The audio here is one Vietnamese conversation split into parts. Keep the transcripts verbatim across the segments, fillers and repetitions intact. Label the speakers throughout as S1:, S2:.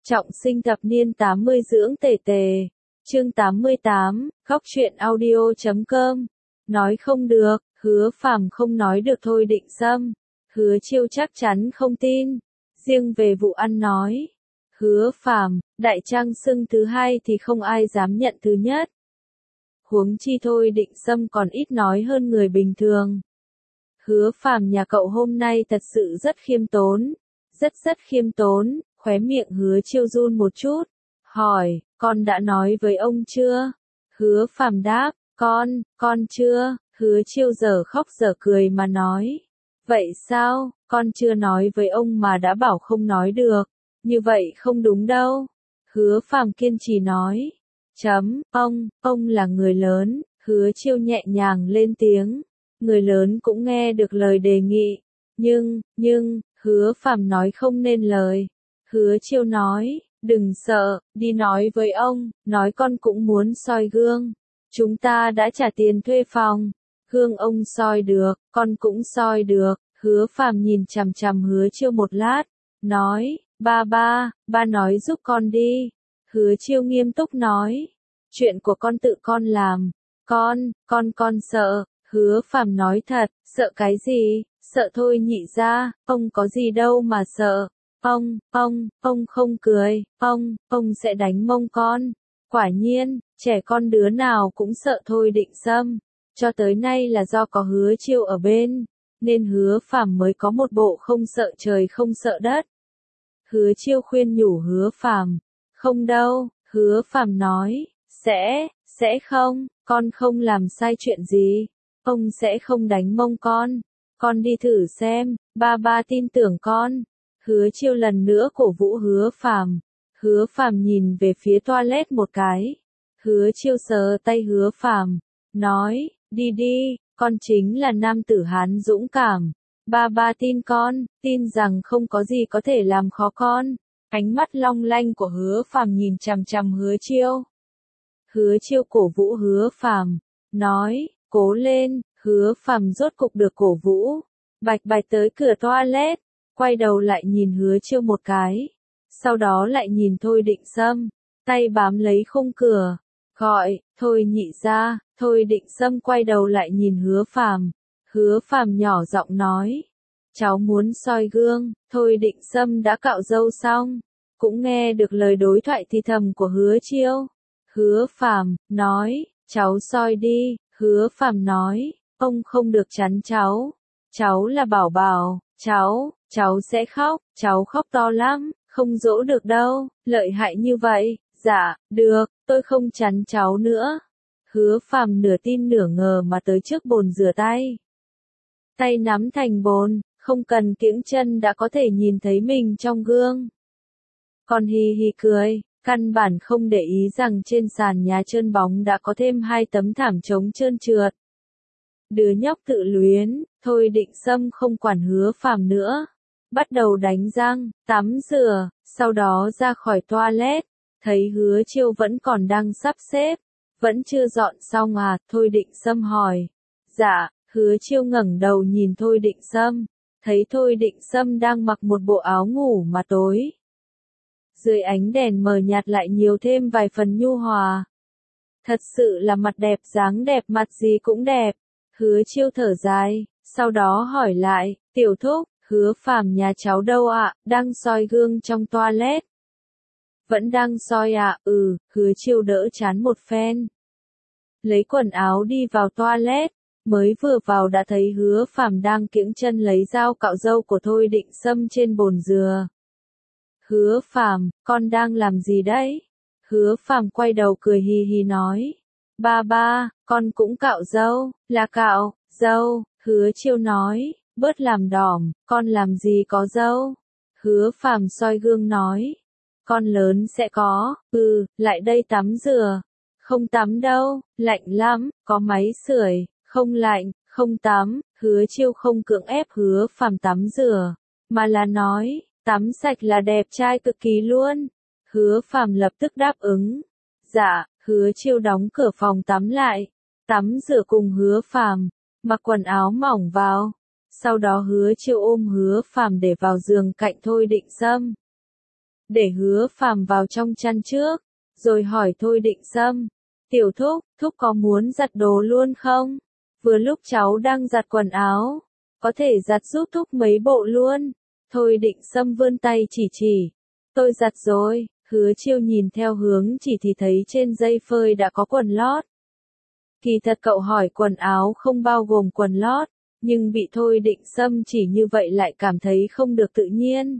S1: Trọng sinh thập niên tám mươi dưỡng tề tề. Chương tám mươi tám, góc truyện audio chấm com. Nói không được, Hứa Phàm không nói được Thôi Định Sâm. Hứa Chiêu chắc chắn không tin. Riêng về vụ ăn nói, Hứa Phàm, đại trang xưng thứ hai thì không ai dám nhận thứ nhất. Huống chi Thôi Định Sâm còn ít nói hơn người bình thường. Hứa Phàm nhà cậu hôm nay thật sự rất khiêm tốn, rất rất khiêm tốn. Khóe miệng Hứa Chiêu run một chút, hỏi, con đã nói với ông chưa? Hứa Phàm đáp, con, con chưa. Hứa Chiêu giờ khóc giờ cười mà nói, vậy sao, con chưa nói với ông mà đã bảo không nói được, như vậy không đúng đâu. Hứa Phàm kiên trì nói, chấm, ông, ông là người lớn. Hứa Chiêu nhẹ nhàng lên tiếng, người lớn cũng nghe được lời đề nghị, nhưng, nhưng, Hứa Phàm nói không nên lời. Hứa Chiêu nói, đừng sợ, đi nói với ông, nói con cũng muốn soi gương. Chúng ta đã trả tiền thuê phòng, gương ông soi được, con cũng soi được. Hứa Phàm nhìn chằm chằm Hứa Chiêu một lát, nói, ba ba, ba nói giúp con đi. Hứa Chiêu nghiêm túc nói, chuyện của con tự con làm, con, con con sợ. Hứa Phàm nói thật, sợ cái gì, sợ thôi nhị ra, ông có gì đâu mà sợ. Ông, ông, ông không cười, ông, ông sẽ đánh mông con. Quả nhiên, trẻ con đứa nào cũng sợ Thôi Định Sâm. Cho tới nay là do có Hứa Chiêu ở bên, nên Hứa Phàm mới có một bộ không sợ trời không sợ đất. Hứa Chiêu khuyên nhủ Hứa Phàm, không đâu. Hứa Phàm nói, sẽ, sẽ không, con không làm sai chuyện gì. Ông sẽ không đánh mông con. Con đi thử xem, ba ba tin tưởng con. Hứa Chiêu lần nữa cổ vũ Hứa Phàm. Hứa Phàm nhìn về phía toilet một cái. Hứa Chiêu sờ tay Hứa Phàm, nói, đi đi, con chính là nam tử Hán dũng cảm. Ba ba tin con, tin rằng không có gì có thể làm khó con. Ánh mắt long lanh của Hứa Phàm nhìn chằm chằm Hứa Chiêu. Hứa Chiêu cổ vũ Hứa Phàm, nói, cố lên. Hứa Phàm rốt cục được cổ vũ, bạch bạch tới cửa toilet. Quay đầu lại nhìn Hứa Chiêu một cái, sau đó lại nhìn Thôi Định Sâm, tay bám lấy khung cửa, gọi, Thôi nhị ra. Thôi Định Sâm quay đầu lại nhìn Hứa Phàm. Hứa Phàm nhỏ giọng nói, cháu muốn soi gương. Thôi Định Sâm đã cạo râu xong, cũng nghe được lời đối thoại thì thầm của Hứa Chiêu. Hứa Phàm nói, cháu soi đi. Hứa Phàm nói, ông không được chắn cháu, cháu là bảo bảo, cháu, cháu sẽ khóc, cháu khóc to lắm, không dỗ được đâu. Lợi hại như vậy, dạ, được, tôi không chắn cháu nữa. Hứa Phàm nửa tin nửa ngờ mà tới trước bồn rửa tay. Tay nắm thành bồn, không cần kiễng chân đã có thể nhìn thấy mình trong gương. Còn hì hì cười, căn bản không để ý rằng trên sàn nhà trơn bóng đã có thêm hai tấm thảm chống trơn trượt. Đứa nhóc tự luyến. Thôi Định Sâm không quản Hứa Phàm nữa, bắt đầu đánh răng, tắm rửa, sau đó ra khỏi toilet. Thấy Hứa Chiêu vẫn còn đang sắp xếp, vẫn chưa dọn xong à? Thôi Định Sâm hỏi. Dạ. Hứa Chiêu ngẩng đầu nhìn Thôi Định Sâm, thấy Thôi Định Sâm đang mặc một bộ áo ngủ mà tối. Dưới ánh đèn mờ nhạt lại nhiều thêm vài phần nhu hòa. Thật sự là mặt đẹp dáng đẹp, mặt gì cũng đẹp. Hứa Chiêu thở dài, sau đó hỏi lại, tiểu thúc, Hứa Phàm nhà cháu đâu ạ? Đang soi gương trong toilet. Vẫn đang soi ạ? Ừ. Hứa Chiêu đỡ chán một phen, lấy quần áo đi vào toilet. Mới vừa vào đã thấy Hứa Phàm đang kiễng chân lấy dao cạo râu của Thôi Định Sâm trên bồn dừa. Hứa Phàm, con đang làm gì đấy? Hứa Phàm quay đầu cười hì hì nói, ba ba, con cũng cạo râu. Là cạo râu. Hứa Chiêu nói, bớt làm đỏm, con làm gì có râu. Hứa Phàm soi gương nói, con lớn sẽ có. Ừ, lại đây tắm rửa. Không tắm đâu, lạnh lắm, có máy sưởi. Không lạnh, không tắm. Hứa Chiêu không cưỡng ép Hứa Phàm tắm rửa, mà là nói, tắm sạch là đẹp trai cực kỳ luôn. Hứa Phàm lập tức đáp ứng. Dạ. Hứa Chiêu đóng cửa phòng tắm lại, tắm rửa cùng Hứa Phàm, mặc quần áo mỏng vào. Sau đó Hứa Chiêu ôm Hứa Phàm để vào giường cạnh Thôi Định Sâm. để Hứa Phàm vào trong chăn trước, rồi hỏi Thôi Định Sâm, tiểu thúc, thúc có muốn giặt đồ luôn không? Vừa lúc cháu đang giặt quần áo, có thể giặt giúp thúc mấy bộ luôn. Thôi Định Sâm vươn tay chỉ chỉ, tôi giặt rồi. Hứa Chiêu nhìn theo hướng chỉ thì thấy trên dây phơi đã có quần lót. Kỳ thật cậu hỏi quần áo không bao gồm quần lót, nhưng bị Thôi Định Sâm chỉ như vậy lại cảm thấy không được tự nhiên.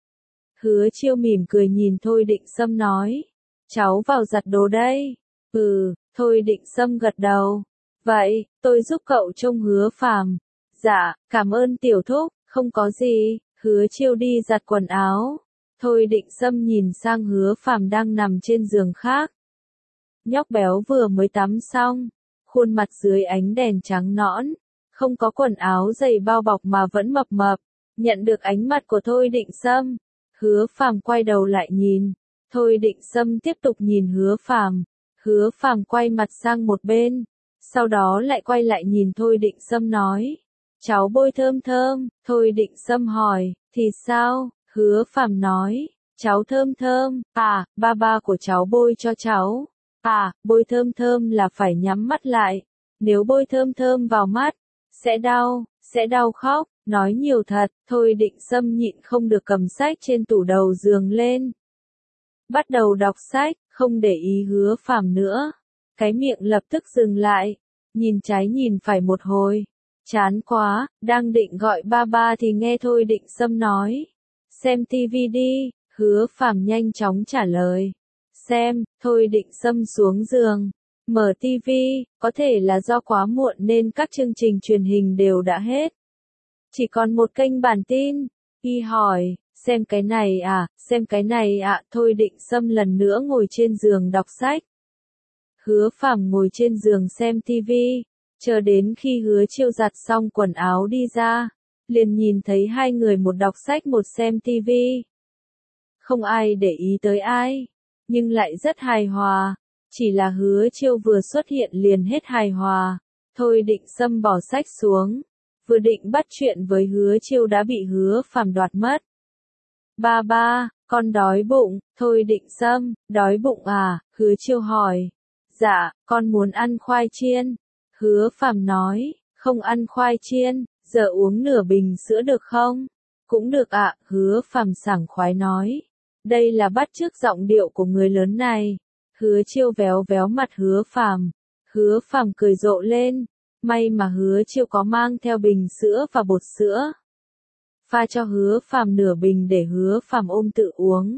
S1: Hứa Chiêu mỉm cười nhìn Thôi Định Sâm nói, cháu vào giặt đồ đây. Ừ, Thôi Định Sâm gật đầu. Vậy, tôi giúp cậu trông Hứa Phàm. Dạ, cảm ơn tiểu thúc, không có gì. Hứa Chiêu đi giặt quần áo. Thôi Định Sâm nhìn sang Hứa Phàm đang nằm trên giường khác. Nhóc béo vừa mới tắm xong, khuôn mặt dưới ánh đèn trắng nõn, không có quần áo dày bao bọc mà vẫn mập mập. Nhận được ánh mắt của Thôi Định Sâm, Hứa Phàm quay đầu lại nhìn. Thôi Định Sâm tiếp tục nhìn Hứa Phàm. Hứa Phàm quay mặt sang một bên, sau đó lại quay lại nhìn Thôi Định Sâm nói, cháu bôi thơm thơm. Thôi Định Sâm hỏi, thì sao? Hứa Phàm nói, cháu thơm thơm. À, ba ba của cháu bôi cho cháu. À, bôi thơm thơm là phải nhắm mắt lại. Nếu bôi thơm thơm vào mắt, sẽ đau, sẽ đau khóc. Nói nhiều thật. Thôi Định Sâm nhịn không được cầm sách trên tủ đầu giường lên, bắt đầu đọc sách, không để ý Hứa Phàm nữa. Cái miệng lập tức dừng lại, nhìn trái nhìn phải một hồi. Chán quá, đang định gọi ba ba thì nghe Thôi Định Sâm nói, xem tivi đi. Hứa Phàm nhanh chóng trả lời, xem. Thôi Định Sâm xuống giường, mở tivi, có thể là do quá muộn nên các chương trình truyền hình đều đã hết. Chỉ còn một kênh bản tin. Y hỏi, xem cái này à, xem cái này ạ. À. Thôi Định Sâm lần nữa ngồi trên giường đọc sách. Hứa Phàm ngồi trên giường xem tivi, chờ đến khi Hứa Chiêu giặt xong quần áo đi ra, liền nhìn thấy hai người một đọc sách một xem tivi. Không ai để ý tới ai, nhưng lại rất hài hòa. Chỉ là Hứa Chiêu vừa xuất hiện liền hết hài hòa. Thôi Định Sâm bỏ sách xuống, vừa định bắt chuyện với Hứa Chiêu đã bị Hứa Phàm đoạt mất. Ba ba, con đói bụng. Thôi Định Sâm, đói bụng à? Hứa Chiêu hỏi. Dạ, con muốn ăn khoai chiên. Hứa Phàm nói, không ăn khoai chiên, giờ uống nửa bình sữa được không? Cũng được ạ. À. Hứa Phàm sảng khoái nói. Đây là bắt chước giọng điệu của người lớn này. Hứa Chiêu véo véo mặt Hứa Phàm. Hứa Phàm cười rộ lên. May mà Hứa Chiêu có mang theo bình sữa và bột sữa. Pha cho Hứa Phàm nửa bình để Hứa Phàm ôm tự uống.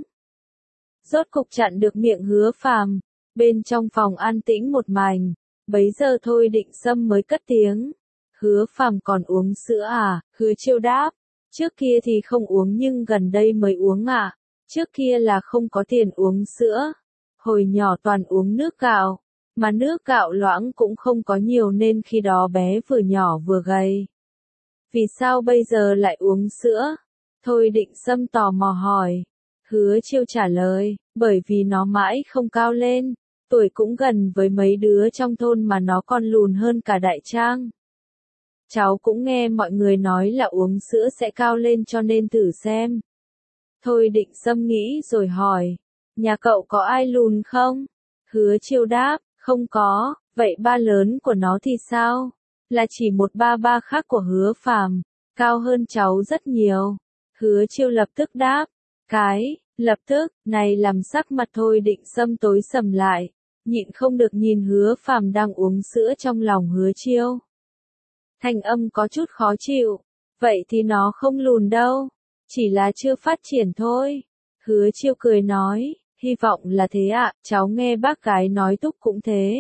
S1: Rốt cục chặn được miệng Hứa Phàm. Bên trong phòng an tĩnh một mảnh. Bấy giờ Thôi Định Sâm mới cất tiếng. Hứa Phàm còn uống sữa à? Hứa Chiêu đáp. Trước kia thì không uống nhưng gần đây mới uống ạ. À. Trước kia là không có tiền uống sữa. Hồi nhỏ toàn uống nước gạo. Mà nước gạo loãng cũng không có nhiều nên khi đó bé vừa nhỏ vừa gầy. Vì sao bây giờ lại uống sữa? Thôi Định Sâm tò mò hỏi. Hứa Chiêu trả lời, bởi vì nó mãi không cao lên. Tuổi cũng gần với mấy đứa trong thôn mà nó còn lùn hơn cả Đại Trang. Cháu cũng nghe mọi người nói là uống sữa sẽ cao lên cho nên thử xem. Thôi Định Sâm nghĩ rồi hỏi. Nhà cậu có ai lùn không? Hứa Chiêu đáp, không có. Vậy ba lớn của nó thì sao? Là chỉ một ba ba khác của Hứa Phàm, cao hơn cháu rất nhiều. Hứa Chiêu lập tức đáp. Cái, lập tức, này làm sắc mặt Thôi Định Sâm tối sầm lại. Nhịn không được nhìn Hứa Phàm đang uống sữa trong lòng Hứa Chiêu. Thanh âm có chút khó chịu. Vậy thì nó không lùn đâu. Chỉ là chưa phát triển thôi. Hứa Chiêu cười nói. Hy vọng là thế ạ. À, cháu nghe bác gái nói Túc cũng thế.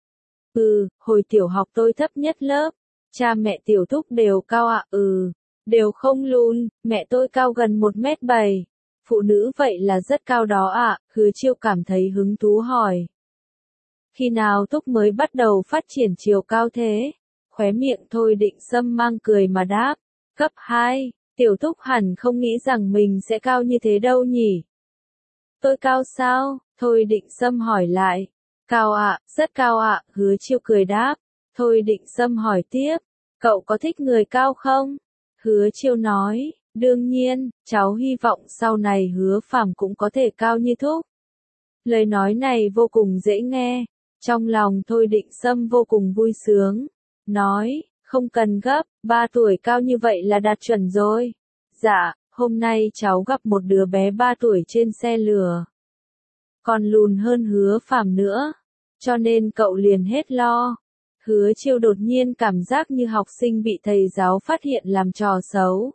S1: Ừ, hồi tiểu học tôi thấp nhất lớp. Cha mẹ tiểu Thúc đều cao ạ. À, ừ, đều không lùn. Mẹ tôi cao gần một mét bảy. Phụ nữ vậy là rất cao đó ạ. À. Hứa Chiêu cảm thấy hứng thú hỏi. Khi nào Thúc mới bắt đầu phát triển chiều cao thế? Khóe miệng Thôi Định Sâm mang cười mà đáp. Cấp hai, tiểu Thúc hẳn không nghĩ rằng mình sẽ cao như thế đâu nhỉ? Tôi cao sao? Thôi Định Sâm hỏi lại. Cao ạ, à, rất cao ạ. À. Hứa Chiêu cười đáp. Thôi Định Sâm hỏi tiếp. Cậu có thích người cao không? Hứa Chiêu nói. Đương nhiên, cháu hy vọng sau này Hứa Phàm cũng có thể cao như thúc. Lời nói này vô cùng dễ nghe, trong lòng Thôi Định Sâm vô cùng vui sướng, nói, không cần gấp, ba tuổi cao như vậy là đạt chuẩn rồi. Dạ, hôm nay cháu gặp một đứa bé ba tuổi trên xe lửa, còn lùn hơn Hứa Phàm nữa, cho nên cậu liền hết lo. Hứa Chiêu đột nhiên cảm giác như học sinh bị thầy giáo phát hiện làm trò xấu.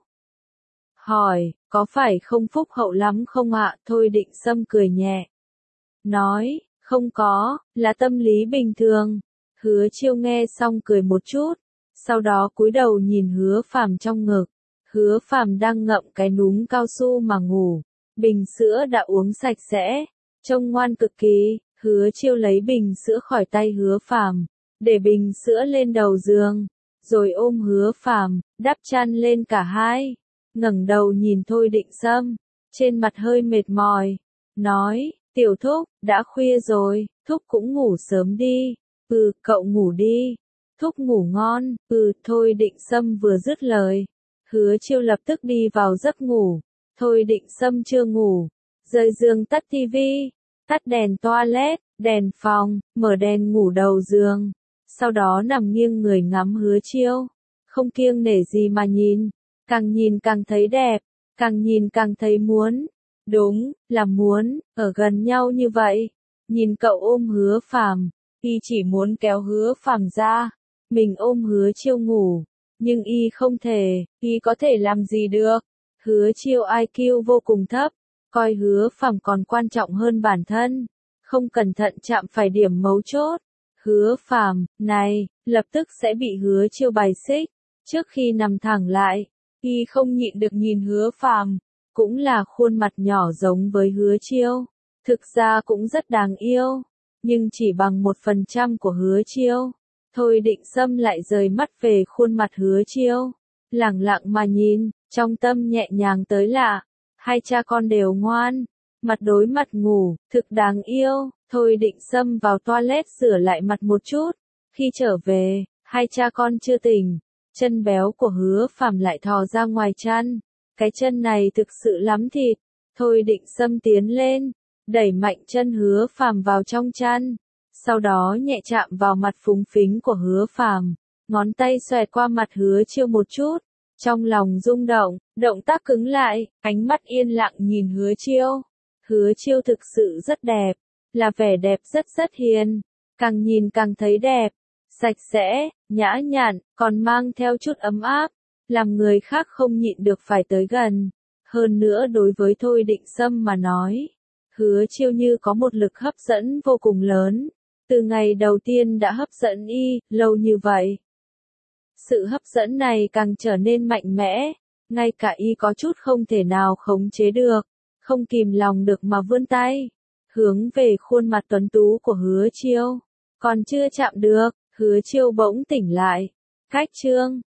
S1: Hỏi, có phải không phúc hậu lắm không ạ? Thôi Định Sâm cười nhẹ. Nói, không có, là tâm lý bình thường. Hứa Chiêu nghe xong cười một chút, sau đó cúi đầu nhìn Hứa Phàm trong ngực. Hứa Phàm đang ngậm cái núm cao su mà ngủ, bình sữa đã uống sạch sẽ, trông ngoan cực kỳ. Hứa Chiêu lấy bình sữa khỏi tay Hứa Phàm, để bình sữa lên đầu giường, rồi ôm Hứa Phàm, đắp chăn lên cả hai, ngẩng đầu nhìn Thôi Định Sâm, trên mặt hơi mệt mỏi, nói, tiểu thúc, đã khuya rồi, thúc cũng ngủ sớm đi. Ừ, cậu ngủ đi, thúc ngủ ngon. Ừ, Thôi Định Sâm vừa dứt lời, Hứa Chiêu lập tức đi vào giấc ngủ. Thôi Định Sâm chưa ngủ, rời giường tắt tivi, tắt đèn toilet, đèn phòng, mở đèn ngủ đầu giường, sau đó nằm nghiêng người ngắm Hứa Chiêu, không kiêng nể gì mà nhìn, càng nhìn càng thấy đẹp, càng nhìn càng thấy muốn. Đúng, là muốn, ở gần nhau như vậy. Nhìn cậu ôm Hứa Phàm, y chỉ muốn kéo Hứa Phàm ra, mình ôm Hứa Chiêu ngủ, nhưng y không thể, y có thể làm gì được. Hứa Chiêu i kiu vô cùng thấp, coi Hứa Phàm còn quan trọng hơn bản thân, không cẩn thận chạm phải điểm mấu chốt. Hứa Phàm, này, lập tức sẽ bị Hứa Chiêu bài xích. Trước khi nằm thẳng lại, y không nhịn được nhìn Hứa Phàm, cũng là khuôn mặt nhỏ giống với Hứa Chiêu, thực ra cũng rất đáng yêu, nhưng chỉ bằng một phần trăm của Hứa Chiêu. Thôi Định Sâm lại rời mắt về khuôn mặt Hứa Chiêu, lẳng lặng mà nhìn, trong tâm nhẹ nhàng tới lạ, hai cha con đều ngoan, mặt đối mặt ngủ, thực đáng yêu. Thôi Định Sâm vào toilet rửa lại mặt một chút, khi trở về, hai cha con chưa tỉnh, chân béo của Hứa Phàm lại thò ra ngoài chăn, cái chân này thực sự lắm thịt. Thôi Định Sâm tiến lên, đẩy mạnh chân Hứa Phàm vào trong chăn, sau đó nhẹ chạm vào mặt phúng phính của Hứa Phàm, ngón tay xoẹt qua mặt Hứa Chiêu một chút, trong lòng rung động, động tác cứng lại, ánh mắt yên lặng nhìn Hứa Chiêu. Hứa Chiêu thực sự rất đẹp, là vẻ đẹp rất rất hiền, càng nhìn càng thấy đẹp, sạch sẽ, nhã nhặn, còn mang theo chút ấm áp, làm người khác không nhịn được phải tới gần. Hơn nữa đối với Thôi Định Sâm mà nói, Hứa Chiêu như có một lực hấp dẫn vô cùng lớn, từ ngày đầu tiên đã hấp dẫn y, lâu như vậy. Sự hấp dẫn này càng trở nên mạnh mẽ, ngay cả y có chút không thể nào khống chế được, không kìm lòng được mà vươn tay, hướng về khuôn mặt tuấn tú của Hứa Chiêu. Còn chưa chạm được, Hứa Chiêu bỗng tỉnh lại. Cách chương